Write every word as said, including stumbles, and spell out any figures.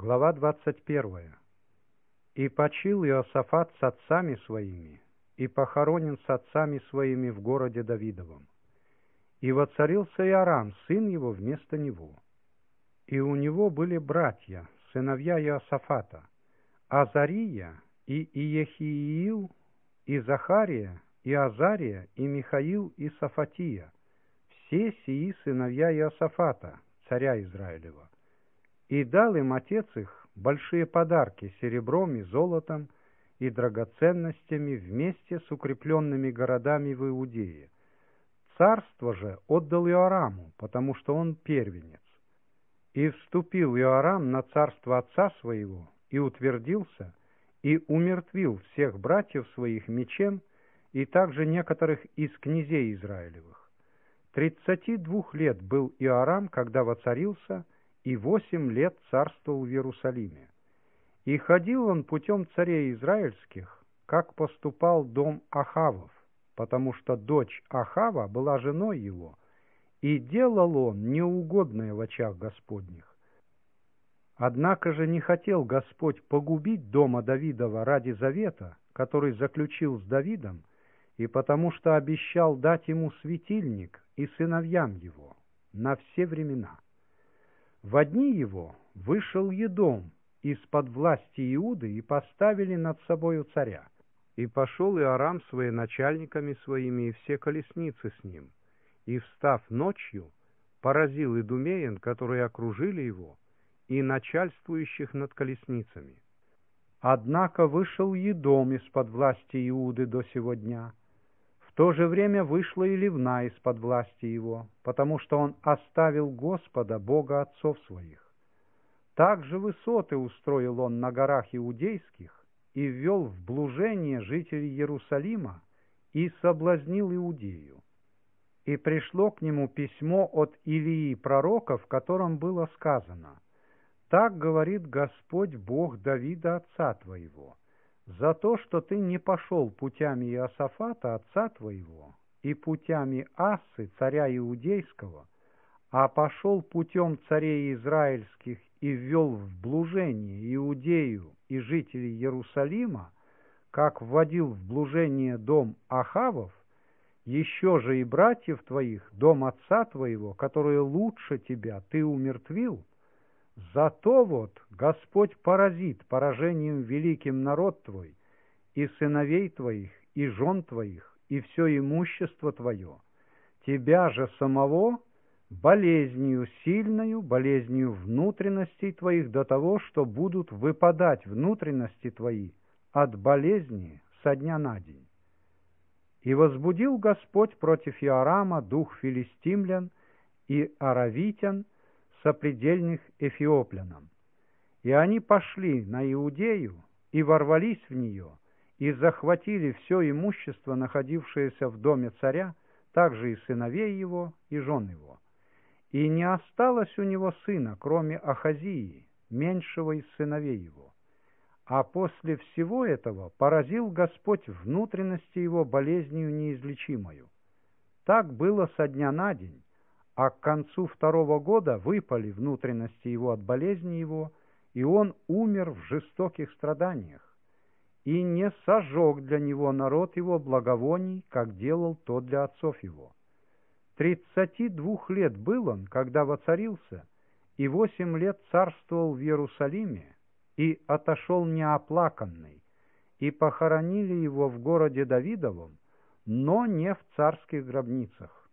Глава двадцать первая. «И почил Иосафат с отцами своими, и похоронен с отцами своими в городе Давидовом. И воцарился Иорам, сын его, вместо него. И у него были братья, сыновья Иосафата, Азария, и Иехиил, и Захария, и Азария, и Михаил, и Сафатия, все сии сыновья Иосафата, царя Израилева. И дал им отец их большие подарки серебром и золотом и драгоценностями вместе с укрепленными городами в Иудее. Царство же отдал Иораму, потому что он первенец. И вступил Иорам на царство отца своего, и утвердился, и умертвил всех братьев своих мечем, и также некоторых из князей Израилевых. Тридцати двух лет был Иорам, когда воцарился, и восемь лет царствовал в Иерусалиме. И ходил он путем царей израильских, как поступал дом Ахавов, потому что дочь Ахава была женой его, и делал он неугодное в очах Господних. Однако же не хотел Господь погубить дома Давидова ради завета, который заключил с Давидом, и потому что обещал дать ему светильник и сыновьям его на все времена. В дни его вышел Едом из-под власти Иуды, и поставили над собою царя. И пошел Иорам с военачальниками своими и все колесницы с ним, и, встав ночью, поразил идумеян, которые окружили его, и начальствующих над колесницами. Однако вышел Едом из-под власти Иуды до сего дня. В то же время вышла и Ливна из-под власти его, потому что он оставил Господа, Бога отцов своих. Также высоты устроил он на горах иудейских и ввел в блужение жителей Иерусалима и соблазнил Иудею. И пришло к нему письмо от Илии пророка, в котором было сказано: «Так говорит Господь Бог Давида отца твоего, за то, что ты не пошел путями Иосафата отца твоего и путями Ассы, царя Иудейского, а пошел путем царей израильских и ввел в блужение Иудею и жителей Иерусалима, как вводил в блужение дом Ахавов, еще же и братьев твоих, дом отца твоего, которые лучше тебя, ты умертвил. Зато вот Господь поразит поражением великим народ твой, и сыновей твоих, и жен твоих, и все имущество твое, тебя же самого болезнью сильною, болезнью внутренностей твоих до того, что будут выпадать внутренности твои от болезни со дня на день. И возбудил Господь против Иорама дух филистимлян и аравитян, сопредельных эфиоплянам. И они пошли на Иудею и ворвались в нее, и захватили все имущество, находившееся в доме царя, также и сыновей его, и жен его. И не осталось у него сына, кроме Ахазии, меньшего из сыновей его. А после всего этого поразил Господь внутренности его болезнью неизлечимою. Так было со дня на день, а к концу второго года выпали внутренности его от болезни его, и он умер в жестоких страданиях. И не сожег для него народ его благовоний, как делал то для отцов его. Тридцати двух лет был он, когда воцарился, и восемь лет царствовал в Иерусалиме, и отошел неоплаканный, и похоронили его в городе Давидовом, но не в царских гробницах.